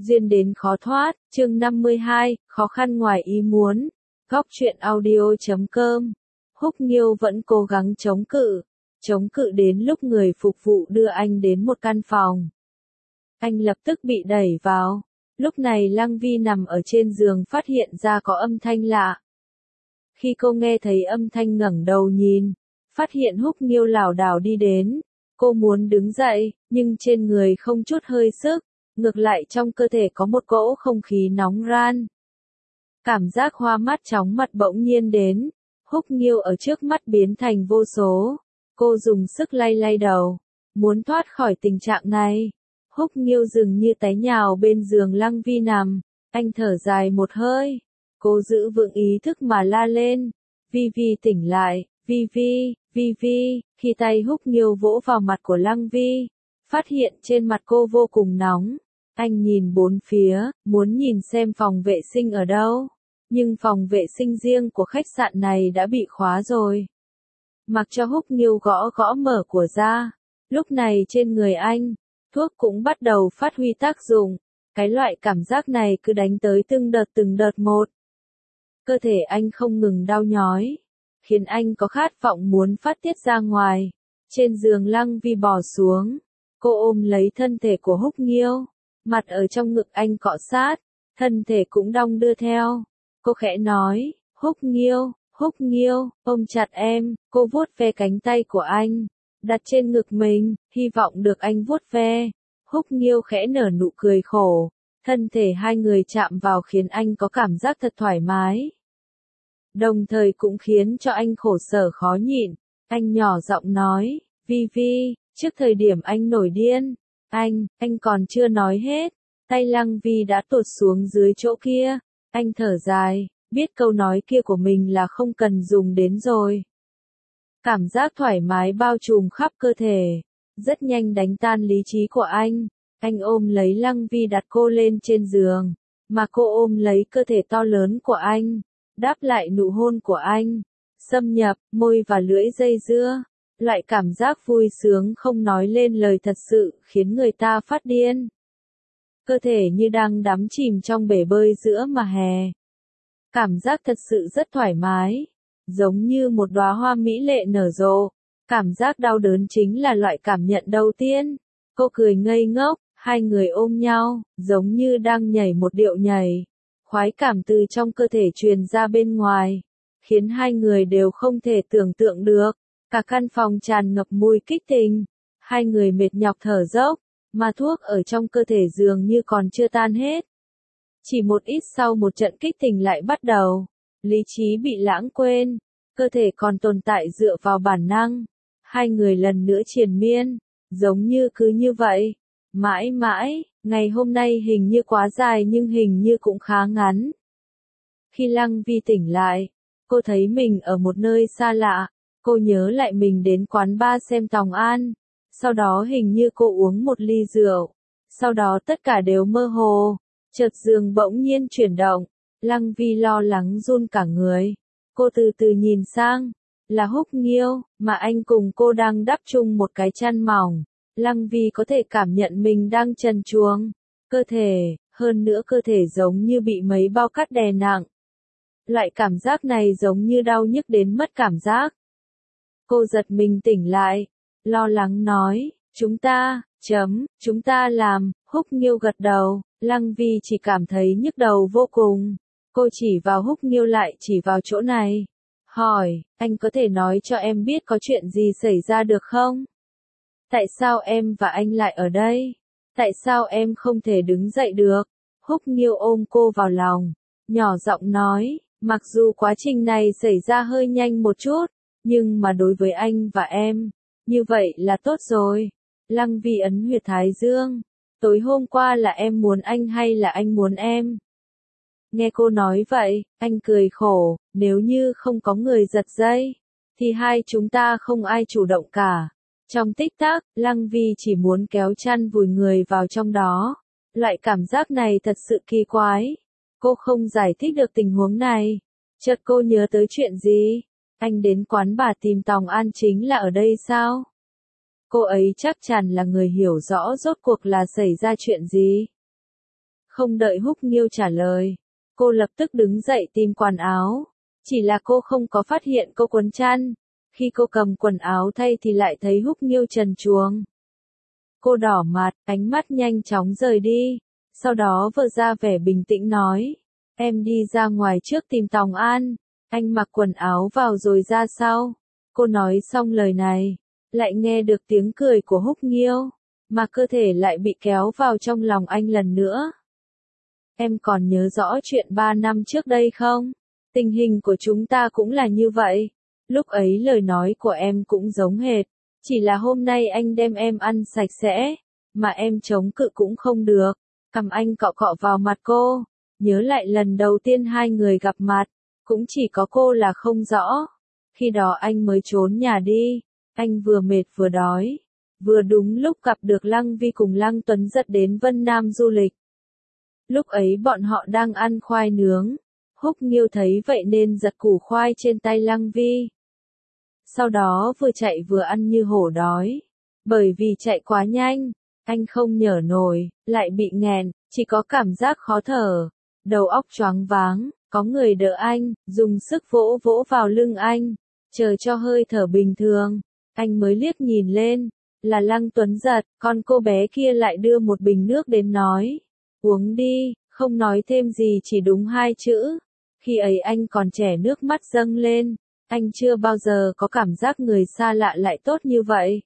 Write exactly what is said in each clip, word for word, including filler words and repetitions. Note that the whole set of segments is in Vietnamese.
Duyên đến khó thoát, chương năm mươi hai, khó khăn ngoài ý muốn. Góc truyện audio chấm com. Húc Nghiêu vẫn cố gắng chống cự, chống cự đến lúc người phục vụ đưa anh đến một căn phòng. Anh lập tức bị đẩy vào. Lúc này Lăng Vi nằm ở trên giường phát hiện ra có âm thanh lạ. Khi cô nghe thấy âm thanh ngẩng đầu nhìn, phát hiện Húc Nghiêu lảo đảo đi đến. Cô muốn đứng dậy, nhưng trên người không chút hơi sức, ngược lại trong cơ thể có một cỗ không khí nóng ran. Cảm giác hoa mắt chóng mặt bỗng nhiên đến, Húc Nghiêu ở trước mắt biến thành vô số. Cô dùng sức lay lay đầu, muốn thoát khỏi tình trạng này. Húc Nghiêu dường như té nhào bên giường Lăng Vi nằm, anh thở dài một hơi. Cô giữ vững ý thức mà la lên, Vi Vi tỉnh lại, Vi Vi, Vi Vi, khi tay Húc Nghiêu vỗ vào mặt của Lăng Vi, phát hiện trên mặt cô vô cùng nóng. Anh nhìn bốn phía, muốn nhìn xem phòng vệ sinh ở đâu, nhưng phòng vệ sinh riêng của khách sạn này đã bị khóa rồi. Mặc cho Húc Nghiêu gõ gõ mở của ra, lúc này trên người anh, thuốc cũng bắt đầu phát huy tác dụng, cái loại cảm giác này cứ đánh tới từng đợt từng đợt một. Cơ thể anh không ngừng đau nhói, khiến anh có khát vọng muốn phát tiết ra ngoài. Trên giường Lăng Vi bò xuống, cô ôm lấy thân thể của Húc Nghiêu, mặt ở trong ngực anh cọ sát, thân thể cũng đong đưa theo. Cô khẽ nói, Húc Nghiêu, Húc Nghiêu, ôm chặt em. Cô vuốt ve cánh tay của anh, đặt trên ngực mình, hy vọng được anh vuốt ve. Húc Nghiêu khẽ nở nụ cười khổ, thân thể hai người chạm vào khiến anh có cảm giác thật thoải mái. Đồng thời cũng khiến cho anh khổ sở khó nhịn. Anh nhỏ giọng nói, Vi Vi, trước thời điểm anh nổi điên, anh, anh còn chưa nói hết. Tay Lăng Vi đã tuột xuống dưới chỗ kia. Anh thở dài, biết câu nói kia của mình là không cần dùng đến rồi. Cảm giác thoải mái bao trùm khắp cơ thể, rất nhanh đánh tan lý trí của anh. Anh ôm lấy Lăng Vi đặt cô lên trên giường, mà cô ôm lấy cơ thể to lớn của anh, đáp lại nụ hôn của anh, xâm nhập, môi và lưỡi dây dưa. Loại cảm giác vui sướng không nói lên lời thật sự khiến người ta phát điên. Cơ thể như đang đắm chìm trong bể bơi giữa mà hè. Cảm giác thật sự rất thoải mái, giống như một đóa hoa mỹ lệ nở rộ. Cảm giác đau đớn chính là loại cảm nhận đầu tiên. Cô cười ngây ngốc, hai người ôm nhau, giống như đang nhảy một điệu nhảy. Khoái cảm từ trong cơ thể truyền ra bên ngoài, khiến hai người đều không thể tưởng tượng được. Cả căn phòng tràn ngập mùi kích tình, hai người mệt nhọc thở dốc, mà thuốc ở trong cơ thể dường như còn chưa tan hết. Chỉ một ít sau một trận kích tình lại bắt đầu, lý trí bị lãng quên, cơ thể còn tồn tại dựa vào bản năng. Hai người lần nữa triền miên, giống như cứ như vậy, mãi mãi. Ngày hôm nay hình như quá dài nhưng hình như cũng khá ngắn. Khi Lăng Vi tỉnh lại, cô thấy mình ở một nơi xa lạ. Cô nhớ lại mình đến quán bar xem Tòng An, sau đó hình như cô uống một ly rượu, sau đó tất cả đều mơ hồ. Chợt giường bỗng nhiên chuyển động, Lăng Vi lo lắng run cả người. Cô từ từ nhìn sang, là Húc Nghiêu, mà anh cùng cô đang đắp chung một cái chăn mỏng. Lăng Vi có thể cảm nhận mình đang trần truồng, cơ thể, hơn nữa cơ thể giống như bị mấy bao cát đè nặng. Loại cảm giác này giống như đau nhức đến mất cảm giác. Cô giật mình tỉnh lại, lo lắng nói, chúng ta, chấm, chúng ta làm. Húc Nghiêu gật đầu, Lăng Vi chỉ cảm thấy nhức đầu vô cùng. Cô chỉ vào Húc Nghiêu lại chỉ vào chỗ này. Hỏi, anh có thể nói cho em biết có chuyện gì xảy ra được không? Tại sao em và anh lại ở đây? Tại sao em không thể đứng dậy được? Húc Nghiêu ôm cô vào lòng, nhỏ giọng nói, mặc dù quá trình này xảy ra hơi nhanh một chút, nhưng mà đối với anh và em, như vậy là tốt rồi. Lăng Vi ấn huyệt thái dương, tối hôm qua là em muốn anh hay là anh muốn em? Nghe cô nói vậy, anh cười khổ, nếu như không có người giật dây, thì hai chúng ta không ai chủ động cả. Trong tích tắc, Lăng Vi chỉ muốn kéo chăn vùi người vào trong đó. Loại cảm giác này thật sự kỳ quái. Cô không giải thích được tình huống này. Chợt cô nhớ tới chuyện gì? Anh đến quán bà tìm Tòng An chính là ở đây sao? Cô ấy chắc chắn là người hiểu rõ rốt cuộc là xảy ra chuyện gì. Không đợi Húc Nghiêu trả lời, cô lập tức đứng dậy tìm quần áo. Chỉ là cô không có phát hiện cô quấn chăn. Khi cô cầm quần áo thay thì lại thấy Húc Nghiêu trần truồng. Cô đỏ mặt, ánh mắt nhanh chóng rời đi. Sau đó vợ ra vẻ bình tĩnh nói, em đi ra ngoài trước tìm Tòng An, anh mặc quần áo vào rồi ra sau. Cô nói xong lời này, lại nghe được tiếng cười của Húc Nghiêu, mà cơ thể lại bị kéo vào trong lòng anh lần nữa. Em còn nhớ rõ chuyện ba năm trước đây không? Tình hình của chúng ta cũng là như vậy. Lúc ấy lời nói của em cũng giống hệt. Chỉ là hôm nay anh đem em ăn sạch sẽ, mà em chống cự cũng không được. Cầm anh cọ cọ vào mặt cô. Nhớ lại lần đầu tiên hai người gặp mặt, cũng chỉ có cô là không rõ. Khi đó anh mới trốn nhà đi. Anh vừa mệt vừa đói. Vừa đúng lúc gặp được Lăng Vi cùng Lăng Tuấn Giật đến Vân Nam du lịch. Lúc ấy bọn họ đang ăn khoai nướng. Húc Nghiêu thấy vậy nên giật củ khoai trên tay Lăng Vi. Sau đó vừa chạy vừa ăn như hổ đói. Bởi vì chạy quá nhanh, anh không nhở nổi, lại bị nghẹn, chỉ có cảm giác khó thở. Đầu óc choáng váng, có người đỡ anh, dùng sức vỗ vỗ vào lưng anh, chờ cho hơi thở bình thường. Anh mới liếc nhìn lên, là Lăng Tuấn Giật, con cô bé kia lại đưa một bình nước đến nói, uống đi, không nói thêm gì chỉ đúng hai chữ. Khi ấy anh còn trẻ nước mắt dâng lên, anh chưa bao giờ có cảm giác người xa lạ lại tốt như vậy.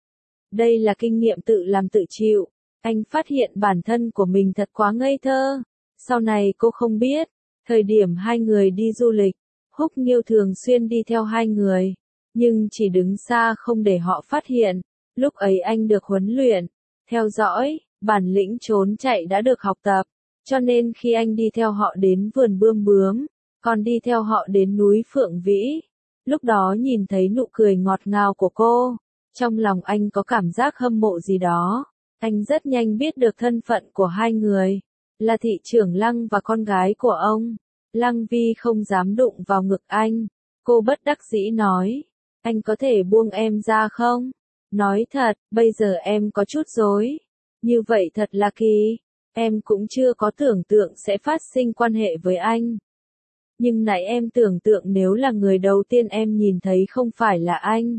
Đây là kinh nghiệm tự làm tự chịu, anh phát hiện bản thân của mình thật quá ngây thơ. Sau này cô không biết, thời điểm hai người đi du lịch, Húc Nghiêu thường xuyên đi theo hai người, nhưng chỉ đứng xa không để họ phát hiện. Lúc ấy anh được huấn luyện, theo dõi, bản lĩnh trốn chạy đã được học tập, cho nên khi anh đi theo họ đến vườn bươm bướm, còn đi theo họ đến núi Phượng Vĩ, lúc đó nhìn thấy nụ cười ngọt ngào của cô, trong lòng anh có cảm giác hâm mộ gì đó. Anh rất nhanh biết được thân phận của hai người, là thị trưởng Lăng và con gái của ông. Lăng Vi không dám đụng vào ngực anh, cô bất đắc dĩ nói, anh có thể buông em ra không? Nói thật, bây giờ em có chút rối. Như vậy thật là kỳ, em cũng chưa có tưởng tượng sẽ phát sinh quan hệ với anh. Nhưng nãy em tưởng tượng nếu là người đầu tiên em nhìn thấy không phải là anh,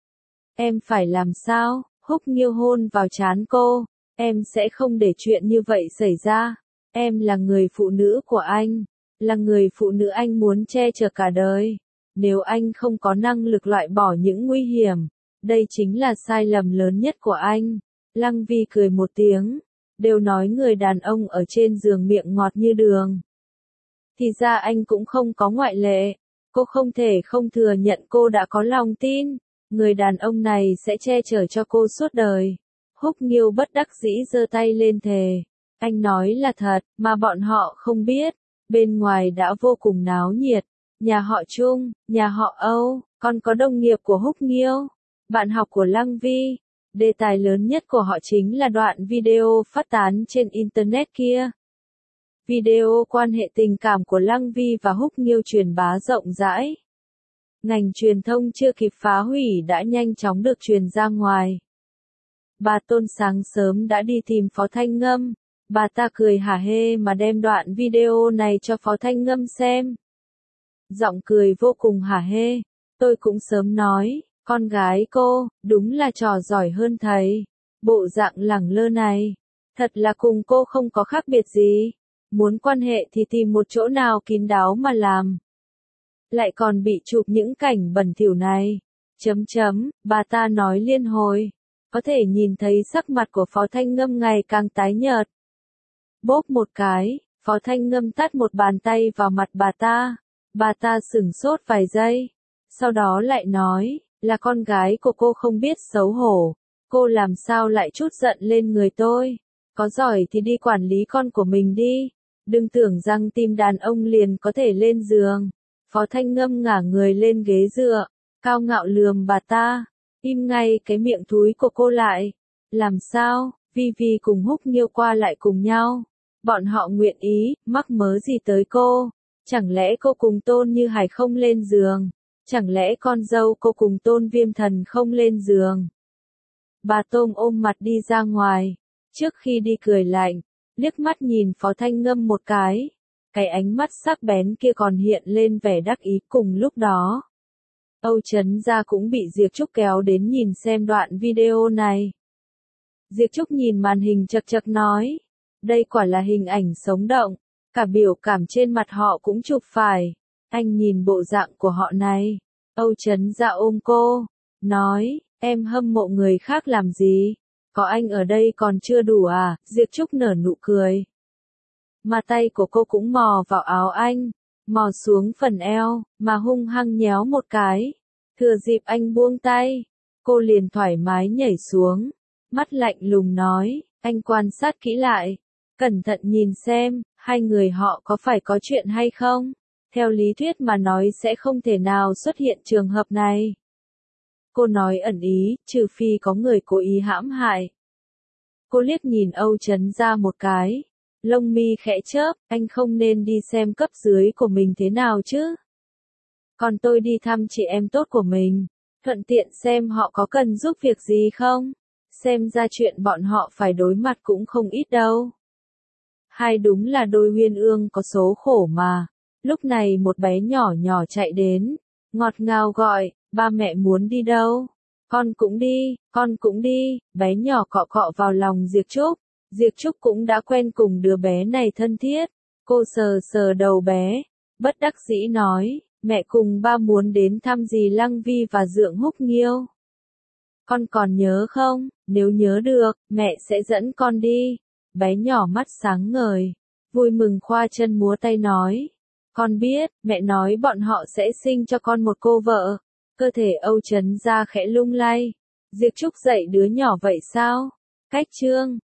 em phải làm sao? Húc Nghiêu hôn vào trán cô, em sẽ không để chuyện như vậy xảy ra. Em là người phụ nữ của anh, là người phụ nữ anh muốn che chở cả đời. Nếu anh không có năng lực loại bỏ những nguy hiểm, đây chính là sai lầm lớn nhất của anh. Lăng Vi cười một tiếng, đều nói người đàn ông ở trên giường miệng ngọt như đường. Thì ra anh cũng không có ngoại lệ. Cô không thể không thừa nhận cô đã có lòng tin, người đàn ông này sẽ che chở cho cô suốt đời. Húc Nghiêu bất đắc dĩ giơ tay lên thề. Anh nói là thật, mà bọn họ không biết. Bên ngoài đã vô cùng náo nhiệt. Nhà họ Trung, nhà họ Âu, còn có đồng nghiệp của Húc Nghiêu, bạn học của Lăng Vi. Đề tài lớn nhất của họ chính là đoạn video phát tán trên Internet kia. Video quan hệ tình cảm của Lăng Vi và Húc Nghiêu truyền bá rộng rãi. Ngành truyền thông chưa kịp phá hủy đã nhanh chóng được truyền ra ngoài. Bà Tôn sáng sớm đã đi tìm Phó Thanh Ngâm. Bà ta cười hả hê mà đem đoạn video này cho Phó Thanh Ngâm xem. Giọng cười vô cùng hả hê. Tôi cũng sớm nói, con gái cô, đúng là trò giỏi hơn thầy. Bộ dạng lẳng lơ này, thật là cùng cô không có khác biệt gì. Muốn quan hệ thì tìm một chỗ nào kín đáo mà làm. Lại còn bị chụp những cảnh bẩn thỉu này. Chấm chấm, bà ta nói liên hồi. Có thể nhìn thấy sắc mặt của Phó Thanh Ngâm ngày càng tái nhợt. Bốp một cái, Phó Thanh Ngâm tát một bàn tay vào mặt bà ta. Bà ta sửng sốt vài giây. Sau đó lại nói, là con gái của cô không biết xấu hổ. Cô làm sao lại trút giận lên người tôi. Có giỏi thì đi quản lý con của mình đi. Đừng tưởng rằng tìm đàn ông liền có thể lên giường. Phó Thanh Ngâm ngả người lên ghế dựa, cao ngạo lườm bà ta. Im ngay cái miệng thúi của cô lại. Làm sao, Vi Vi cùng Húc Nghiêu qua lại cùng nhau. Bọn họ nguyện ý, mắc mớ gì tới cô. Chẳng lẽ cô cùng Tôn Như Hải không lên giường? Chẳng lẽ con dâu cô cùng Tôn Viêm Thần không lên giường? Bà Tôm ôm mặt đi ra ngoài. Trước khi đi cười lạnh, liếc mắt nhìn Phó Thanh Ngâm một cái. Cái ánh mắt sắc bén kia còn hiện lên vẻ đắc ý cùng lúc đó. Âu Chấn Gia cũng bị Diệp Trúc kéo đến nhìn xem đoạn video này. Diệp Trúc nhìn màn hình chật chật nói, đây quả là hình ảnh sống động, cả biểu cảm trên mặt họ cũng chụp phải. Anh nhìn bộ dạng của họ này. Âu Chấn Gia ôm cô, nói, em hâm mộ người khác làm gì? Có anh ở đây còn chưa đủ à? Diệp Trúc nở nụ cười. Mà tay của cô cũng mò vào áo anh, mò xuống phần eo, mà hung hăng nhéo một cái. Thừa dịp anh buông tay, cô liền thoải mái nhảy xuống, mắt lạnh lùng nói, anh quan sát kỹ lại, cẩn thận nhìn xem, hai người họ có phải có chuyện hay không? Theo lý thuyết mà nói sẽ không thể nào xuất hiện trường hợp này. Cô nói ẩn ý, trừ phi có người cố ý hãm hại. Cô liếc nhìn Âu Chấn Gia một cái, lông mi khẽ chớp, anh không nên đi xem cấp dưới của mình thế nào chứ. Còn tôi đi thăm chị em tốt của mình, thuận tiện xem họ có cần giúp việc gì không. Xem ra chuyện bọn họ phải đối mặt cũng không ít đâu. Hai đúng là đôi uyên ương có số khổ mà. Lúc này một bé nhỏ nhỏ chạy đến, ngọt ngào gọi, ba mẹ muốn đi đâu? Con cũng đi, con cũng đi, bé nhỏ cọ cọ vào lòng Diệp Trúc. Diệp Trúc cũng đã quen cùng đứa bé này thân thiết. Cô sờ sờ đầu bé, bất đắc dĩ nói, mẹ cùng ba muốn đến thăm dì Lăng Vi và Dượng Húc Nghiêu. Con còn nhớ không? Nếu nhớ được, mẹ sẽ dẫn con đi. Bé nhỏ mắt sáng ngời, vui mừng khoa chân múa tay nói. Con biết, mẹ nói bọn họ sẽ sinh cho con một cô vợ. Cơ thể Âu Chấn Gia khẽ lung lay. Diệp Trúc dạy đứa nhỏ vậy sao? Cách chương